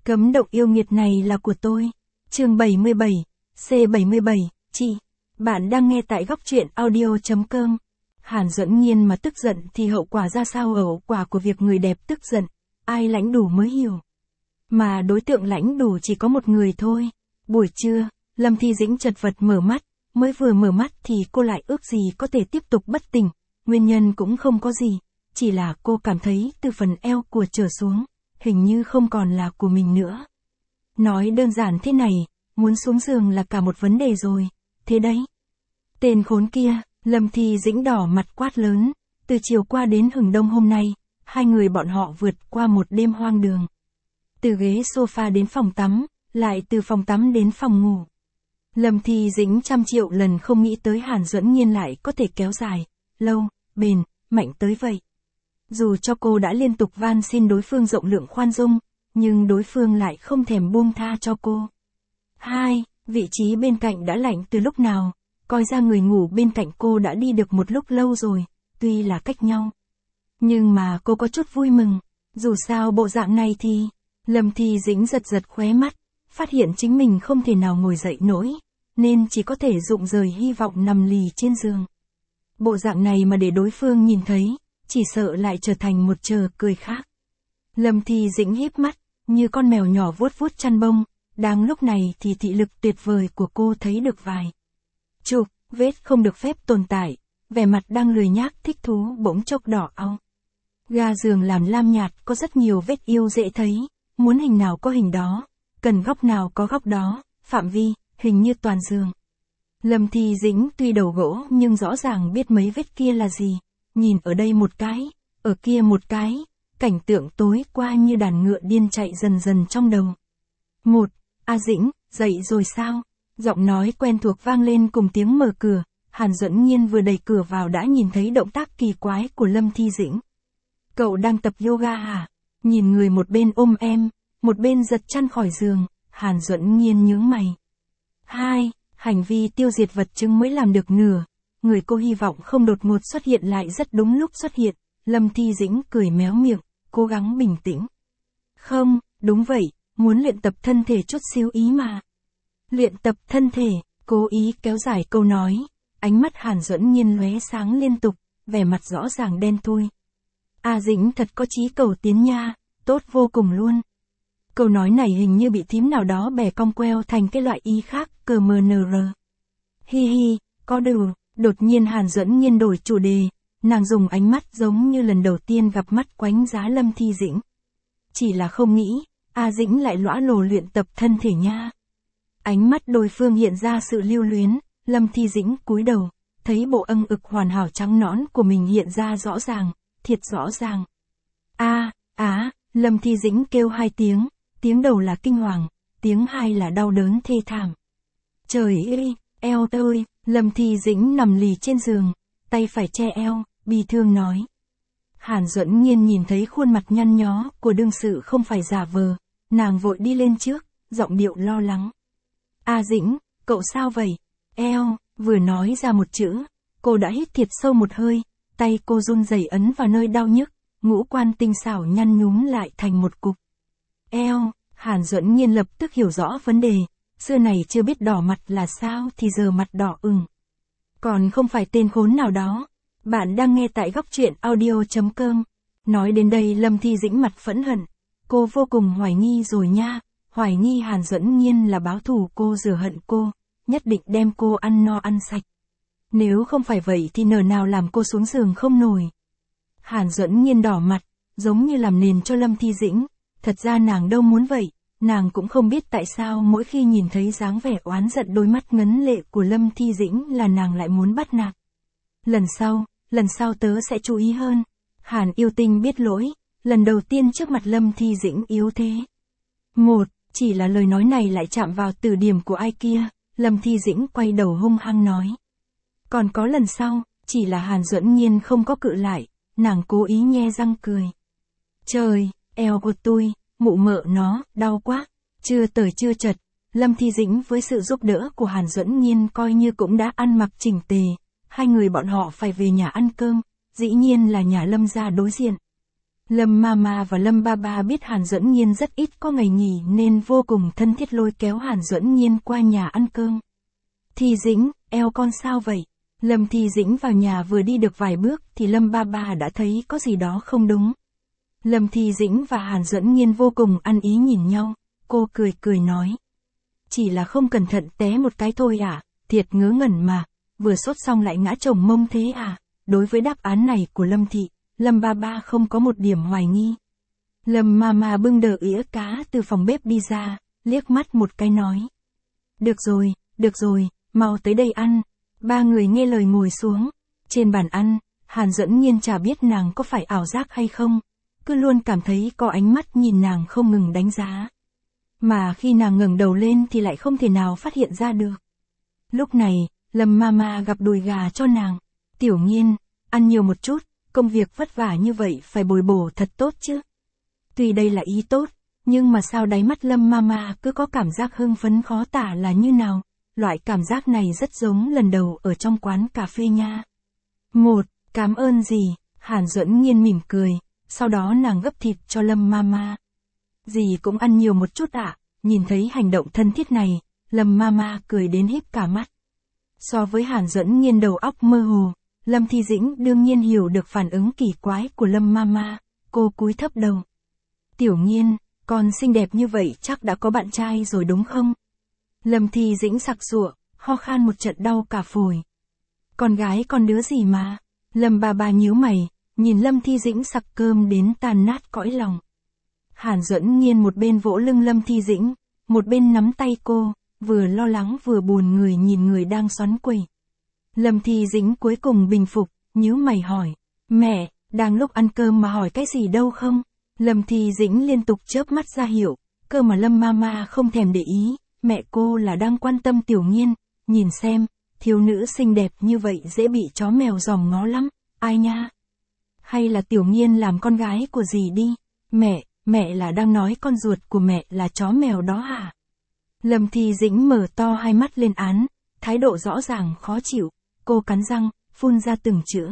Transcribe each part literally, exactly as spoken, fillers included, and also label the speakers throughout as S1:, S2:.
S1: Cấm động yêu nghiệt này là của tôi. Chương bảy mươi bảy, C bảy mươi bảy, chị. Bạn đang nghe tại góc truyện audio.com. Hàn Duẫn Nhiên mà tức giận thì hậu quả ra sao? Ở hậu quả của việc người đẹp tức giận, ai lãnh đủ mới hiểu. Mà đối tượng lãnh đủ chỉ có một người thôi. Buổi trưa, Lâm Thi Dĩnh chật vật mở mắt, mới vừa mở mắt thì cô lại ước gì có thể tiếp tục bất tỉnh. Nguyên nhân cũng không có gì, chỉ là cô cảm thấy từ phần eo của trở xuống, hình như không còn là của mình nữa. Nói đơn giản thế này, muốn xuống giường là cả một vấn đề rồi, thế đấy. Tên khốn kia, Lâm Thi Dĩnh đỏ mặt quát lớn, từ chiều qua đến hừng đông hôm nay, hai người bọn họ vượt qua một đêm hoang đường. Từ ghế sofa đến phòng tắm, lại từ phòng tắm đến phòng ngủ. Lâm Thi Dĩnh trăm triệu lần không nghĩ tới Hàn Duẫn Nhiên lại có thể kéo dài, lâu, bền, mạnh tới vậy. Dù cho cô đã liên tục van xin đối phương rộng lượng khoan dung, nhưng đối phương lại không thèm buông tha cho cô. Hai, vị trí bên cạnh đã lạnh từ lúc nào, coi ra người ngủ bên cạnh cô đã đi được một lúc lâu rồi, tuy là cách nhau. Nhưng mà cô có chút vui mừng, dù sao bộ dạng này thì... Lâm Thi Dĩnh giật giật khóe mắt, phát hiện chính mình không thể nào ngồi dậy nổi, nên chỉ có thể rụng rời hy vọng nằm lì trên giường. Bộ dạng này mà để đối phương nhìn thấy, chỉ sợ lại trở thành một trò cười khác. Lâm Thi Dĩnh híp mắt, như con mèo nhỏ vuốt vuốt chăn bông, đang lúc này thì thị lực tuyệt vời của cô thấy được vài chục vết không được phép tồn tại, vẻ mặt đang lười nhác thích thú bỗng chốc đỏ au. Ga giường làm lam nhạt có rất nhiều vết yêu dễ thấy, muốn hình nào có hình đó, cần góc nào có góc đó, phạm vi, hình như toàn giường. Lâm Thi Dĩnh tuy đầu gỗ nhưng rõ ràng biết mấy vết kia là gì, nhìn ở đây một cái, ở kia một cái, cảnh tượng tối qua như đàn ngựa điên chạy dần dần trong đầu. Một, A Dĩnh, dậy rồi sao? Giọng nói quen thuộc vang lên cùng tiếng mở cửa, Hàn Duẫn Nhiên vừa đẩy cửa vào đã nhìn thấy động tác kỳ quái của Lâm Thi Dĩnh. Cậu đang tập yoga hả? Nhìn người một bên ôm em, một bên giật chăn khỏi giường, Hàn Duẫn Nhiên nhướng mày. Hai, hành vi tiêu diệt vật chứng mới làm được nửa, người cô hy vọng không đột ngột xuất hiện lại rất đúng lúc xuất hiện, Lâm Thi Dĩnh cười méo miệng, cố gắng bình tĩnh. Không, đúng vậy, muốn luyện tập thân thể chút xíu ý mà. Luyện tập thân thể, cố ý kéo dài câu nói, ánh mắt Hàn Duẫn Nhiên lóe sáng liên tục, vẻ mặt rõ ràng đen thui. A Dĩnh thật có chí cầu tiến nha, tốt vô cùng luôn. Câu nói này hình như bị thím nào đó bẻ cong queo thành cái loại ý khác, cờ mờ nờ rờ. Hi hi, có đủ, đột nhiên Hàn Duẫn Nhiên đổi chủ đề, nàng dùng ánh mắt giống như lần đầu tiên gặp mắt quánh giá Lâm Thi Dĩnh. Chỉ là không nghĩ, A Dĩnh lại lõa lồ luyện tập thân thể nha. Ánh mắt đối phương hiện ra sự lưu luyến, Lâm Thi Dĩnh cúi đầu, thấy bộ âng ực hoàn hảo trắng nõn của mình hiện ra rõ ràng, thiệt rõ ràng. A, á, Lâm Thi Dĩnh kêu hai tiếng, tiếng đầu là kinh hoàng, tiếng hai là đau đớn thê thảm. Trời ơi, eo ơi, Lâm Thi Dĩnh nằm lì trên giường, tay phải che eo, bi thương nói. Hàn Duẫn Nhiên nhìn thấy khuôn mặt nhăn nhó của đương sự không phải giả vờ, nàng vội đi lên trước, giọng điệu lo lắng. A Dĩnh, cậu sao vậy? Eo, vừa nói ra một chữ, cô đã hít thiệt sâu một hơi, tay cô run rẩy ấn vào nơi đau nhức, ngũ quan tinh xảo nhăn nhúm lại thành một cục. Eo, Hàn Duẫn Nhiên lập tức hiểu rõ vấn đề, xưa này chưa biết đỏ mặt là sao thì giờ mặt đỏ ửng. Còn không phải tên khốn nào đó. Bạn đang nghe tại góc truyện audio.com. Nói đến đây Lâm Thi Dĩnh mặt phẫn hận. Cô vô cùng hoài nghi rồi nha, hoài nghi Hàn Duẫn Nhiên là báo thù cô rửa hận cô, nhất định đem cô ăn no ăn sạch. Nếu không phải vậy thì nở nào làm cô xuống giường không nổi. Hàn Duẫn Nhiên đỏ mặt, giống như làm nền cho Lâm Thi Dĩnh, thật ra nàng đâu muốn vậy, nàng cũng không biết tại sao mỗi khi nhìn thấy dáng vẻ oán giận đôi mắt ngấn lệ của Lâm Thi Dĩnh là nàng lại muốn bắt nạt. Lần sau, lần sau tớ sẽ chú ý hơn. Hàn yêu tinh biết lỗi, lần đầu tiên trước mặt Lâm Thi Dĩnh yếu thế. Một, chỉ là lời nói này lại chạm vào từ điểm của ai kia, Lâm Thi Dĩnh quay đầu hung hăng nói. Còn có lần sau, chỉ là Hàn Duẫn Nhiên không có cự lại, nàng cố ý nhe răng cười. Trời, eo của tôi, mụ mợ nó, đau quá, chưa tới chưa chật, Lâm Thi Dĩnh với sự giúp đỡ của Hàn Duẫn Nhiên coi như cũng đã ăn mặc chỉnh tề, hai người bọn họ phải về nhà ăn cơm, dĩ nhiên là nhà Lâm gia đối diện. Lâm Mama và Lâm Baba biết Hàn Duẫn Nhiên rất ít có ngày nghỉ nên vô cùng thân thiết lôi kéo Hàn Duẫn Nhiên qua nhà ăn cơm. Thi Dĩnh, eo con sao vậy? Lâm Thi Dĩnh vào nhà vừa đi được vài bước thì Lâm Baba đã thấy có gì đó không đúng. Lâm Thi Dĩnh và Hàn Duẫn Nhiên vô cùng ăn ý nhìn nhau, cô cười cười nói. Chỉ là không cẩn thận té một cái thôi à, thiệt ngớ ngẩn mà, vừa sốt xong lại ngã chồng mông thế à. Đối với đáp án này của Lâm Thị, Lâm Baba không có một điểm hoài nghi. Lâm Mama bưng đờ ỉa cá từ phòng bếp đi ra, liếc mắt một cái nói. Được rồi, được rồi, mau tới đây ăn. Ba người nghe lời ngồi xuống. Trên bàn ăn, Hàn Duẫn Nhiên chả biết nàng có phải ảo giác hay không, cứ luôn cảm thấy có ánh mắt nhìn nàng không ngừng đánh giá. Mà khi nàng ngẩng đầu lên thì lại không thể nào phát hiện ra được. Lúc này, Lâm Mama gắp đùi gà cho nàng. Tiểu Nhiên, ăn nhiều một chút, công việc vất vả như vậy phải bồi bổ thật tốt chứ. Tuy đây là ý tốt, nhưng mà sao đáy mắt Lâm Mama cứ có cảm giác hưng phấn khó tả là như nào. Loại cảm giác này rất giống lần đầu ở trong quán cà phê nha. Một, cảm ơn gì? Hàn Duẫn Nhiên mỉm cười, sau đó nàng gấp thịt cho Lâm Mama. Dì cũng ăn nhiều một chút ạ. À? Nhìn thấy hành động thân thiết này, Lâm Mama cười đến híp cả mắt. So với Hàn Duẫn Nhiên đầu óc mơ hồ, Lâm Thi Dĩnh đương nhiên hiểu được phản ứng kỳ quái của Lâm Mama, cô cúi thấp đầu. Tiểu Nhiên, con xinh đẹp như vậy chắc đã có bạn trai rồi đúng không? Lâm Thi Dĩnh sặc sụa, ho khan một trận đau cả phổi. Con gái con đứa gì mà? Lâm Baba nhíu mày, nhìn Lâm Thi Dĩnh sặc cơm đến tan nát cõi lòng. Hàn Duẫn Nhiên một bên vỗ lưng Lâm Thi Dĩnh, một bên nắm tay cô, vừa lo lắng vừa buồn người nhìn người đang xoắn quẩy. Lâm Thi Dĩnh cuối cùng bình phục, nhíu mày hỏi. Mẹ, đang lúc ăn cơm mà hỏi cái gì đâu không? Lâm Thi Dĩnh liên tục chớp mắt ra hiệu, cơ mà Lâm Mama không thèm để ý. Mẹ cô là đang quan tâm Tiểu Nhiên, nhìn xem, thiếu nữ xinh đẹp như vậy dễ bị chó mèo dòm ngó lắm, ai nha? Hay là Tiểu Nhiên làm con gái của dì đi? Mẹ, mẹ là đang nói con ruột của mẹ là chó mèo đó hả? Lâm Thi Dĩnh mở to hai mắt lên án, thái độ rõ ràng khó chịu, cô cắn răng, phun ra từng chữ.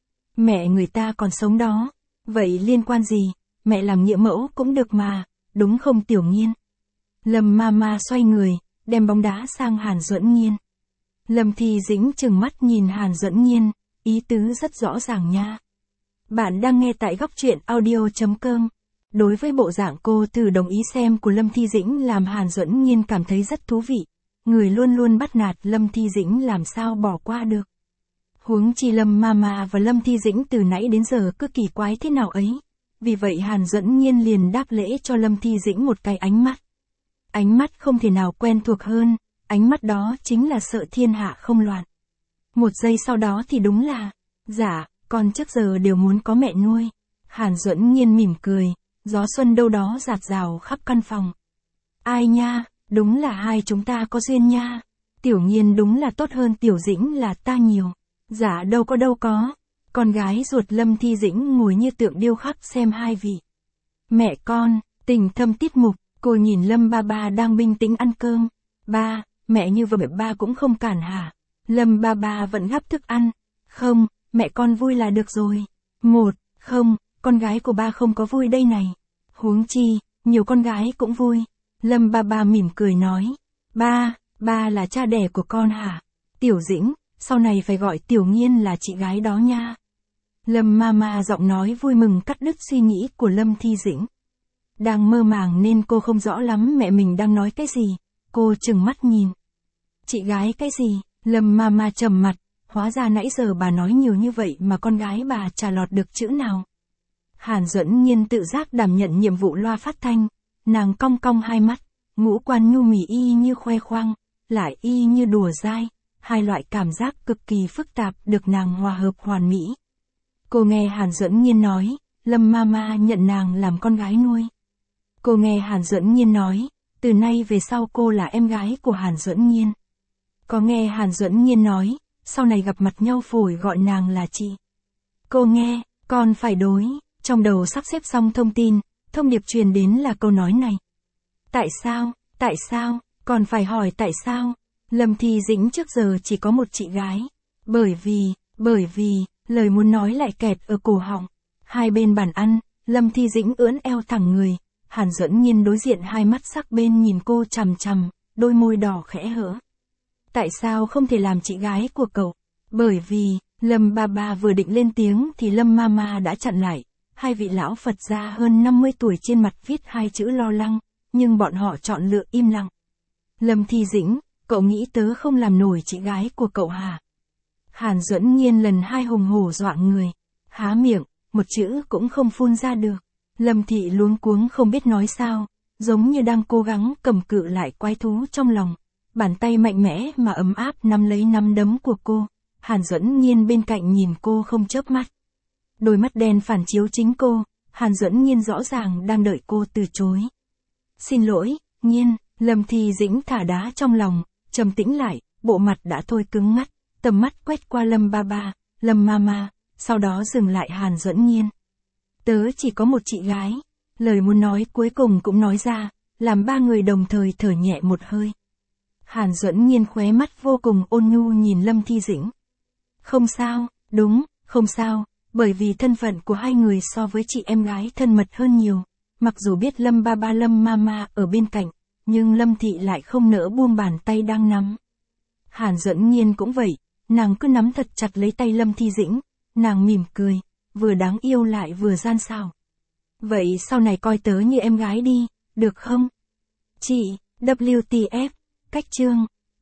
S1: Mẹ người ta còn sống đó, vậy liên quan gì, mẹ làm nghĩa mẫu cũng được mà, đúng không Tiểu Nhiên? Lâm Mama xoay người, đem bóng đá sang Hàn Duẫn Nhiên. Lâm Thi Dĩnh trừng mắt nhìn Hàn Duẫn Nhiên, ý tứ rất rõ ràng nha. Bạn đang nghe tại góc truyện audio chấm com. Đối với bộ dạng cô thử đồng ý xem của Lâm Thi Dĩnh làm Hàn Duẫn Nhiên cảm thấy rất thú vị. Người luôn luôn bắt nạt Lâm Thi Dĩnh làm sao bỏ qua được. Huống chi Lâm Mama và Lâm Thi Dĩnh từ nãy đến giờ cứ kỳ quái thế nào ấy. Vì vậy Hàn Duẫn Nhiên liền đáp lễ cho Lâm Thi Dĩnh một cái ánh mắt. Ánh mắt không thể nào quen thuộc hơn, ánh mắt đó chính là sợ thiên hạ không loạn. Một giây sau đó thì đúng là, dạ, con trước giờ đều muốn có mẹ nuôi. Hàn Duẫn Nhiên mỉm cười, gió xuân đâu đó rạt rào khắp căn phòng. Ai nha, đúng là hai chúng ta có duyên nha. Tiểu Nhiên đúng là tốt hơn Tiểu Dĩnh là ta nhiều. Dạ đâu có đâu có. Con gái ruột Lâm Thi Dĩnh ngồi như tượng điêu khắc xem hai vị. Mẹ con, tình thâm tiết mục. Cô nhìn Lâm Baba đang bình tĩnh ăn cơm. Ba, mẹ như vậy ba cũng không cản hả? Lâm Baba vẫn gắp thức ăn. Không, mẹ con vui là được rồi. Một, không, con gái của ba không có vui đây này. Huống chi, nhiều con gái cũng vui. Lâm Baba mỉm cười nói. Ba, ba là cha đẻ của con hả? Tiểu Dĩnh, sau này phải gọi Tiểu Nhiên là chị gái đó nha. Lâm Mama giọng nói vui mừng cắt đứt suy nghĩ của Lâm Thi Dĩnh. Đang mơ màng nên cô không rõ lắm mẹ mình đang nói cái gì, cô trừng mắt nhìn. Chị gái cái gì? Lâm Mama trầm mặt, hóa ra nãy giờ bà nói nhiều như vậy mà con gái bà chả lọt được chữ nào. Hàn Duẫn Nhiên tự giác đảm nhận nhiệm vụ loa phát thanh, nàng cong cong hai mắt, ngũ quan nhu mì y như khoe khoang, lại y như đùa dai, hai loại cảm giác cực kỳ phức tạp được nàng hòa hợp hoàn mỹ. Cô nghe Hàn Duẫn Nhiên nói, Lâm Mama nhận nàng làm con gái nuôi. Cô nghe Hàn Duẫn Nhiên nói, từ nay về sau cô là em gái của Hàn Duẫn Nhiên. Có nghe Hàn Duẫn Nhiên nói, sau này gặp mặt nhau phổi gọi nàng là chị. Cô nghe, con phải đối, trong đầu sắp xếp xong thông tin, thông điệp truyền đến là câu nói này. Tại sao, tại sao, còn phải hỏi tại sao? Lâm Thi Dĩnh trước giờ chỉ có một chị gái. Bởi vì, bởi vì, lời muốn nói lại kẹt ở cổ họng. Hai bên bàn ăn, Lâm Thi Dĩnh ưỡn eo thẳng người, Hàn Duẫn Nhiên đối diện hai mắt sắc bên nhìn cô chằm chằm, đôi môi đỏ khẽ hở. Tại sao không thể làm chị gái của cậu? Bởi vì, Lâm ba ba vừa định lên tiếng thì Lâm Mama đã chặn lại. Hai vị lão Phật gia hơn năm mươi tuổi trên mặt viết hai chữ lo lắng, nhưng bọn họ chọn lựa im lặng. Lâm Thi Dĩnh, cậu nghĩ tớ không làm nổi chị gái của cậu hả? Hàn Duẫn Nhiên lần hai hùng hổ dọa người, há miệng, một chữ cũng không phun ra được. Lâm Thị luống cuống không biết nói sao, giống như đang cố gắng cầm cự lại quái thú trong lòng. Bàn tay mạnh mẽ mà ấm áp nắm lấy nắm đấm của cô. Hàn Duẫn Nhiên bên cạnh nhìn cô không chớp mắt. Đôi mắt đen phản chiếu chính cô, Hàn Duẫn Nhiên rõ ràng đang đợi cô từ chối. Xin lỗi, Nhiên, Lâm Thi Dĩnh thả đá trong lòng, trầm tĩnh lại, bộ mặt đã thôi cứng ngắt, tầm mắt quét qua Lâm ba ba, Lâm Mama, sau đó dừng lại Hàn Duẫn Nhiên. Tớ chỉ có một chị gái, lời muốn nói cuối cùng cũng nói ra, làm ba người đồng thời thở nhẹ một hơi. Hàn Duẫn Nhiên khóe mắt vô cùng ôn nhu nhìn Lâm Thi Dĩnh. Không sao, đúng, không sao, bởi vì thân phận của hai người so với chị em gái thân mật hơn nhiều. Mặc dù biết Lâm ba ba Lâm Mama ở bên cạnh, nhưng Lâm Thị lại không nỡ buông bàn tay đang nắm. Hàn Duẫn Nhiên cũng vậy, nàng cứ nắm thật chặt lấy tay Lâm Thi Dĩnh, nàng mỉm cười, vừa đáng yêu lại vừa gian xảo. Vậy sau này coi tớ như em gái đi, được không? Chị, W T F, cách chương.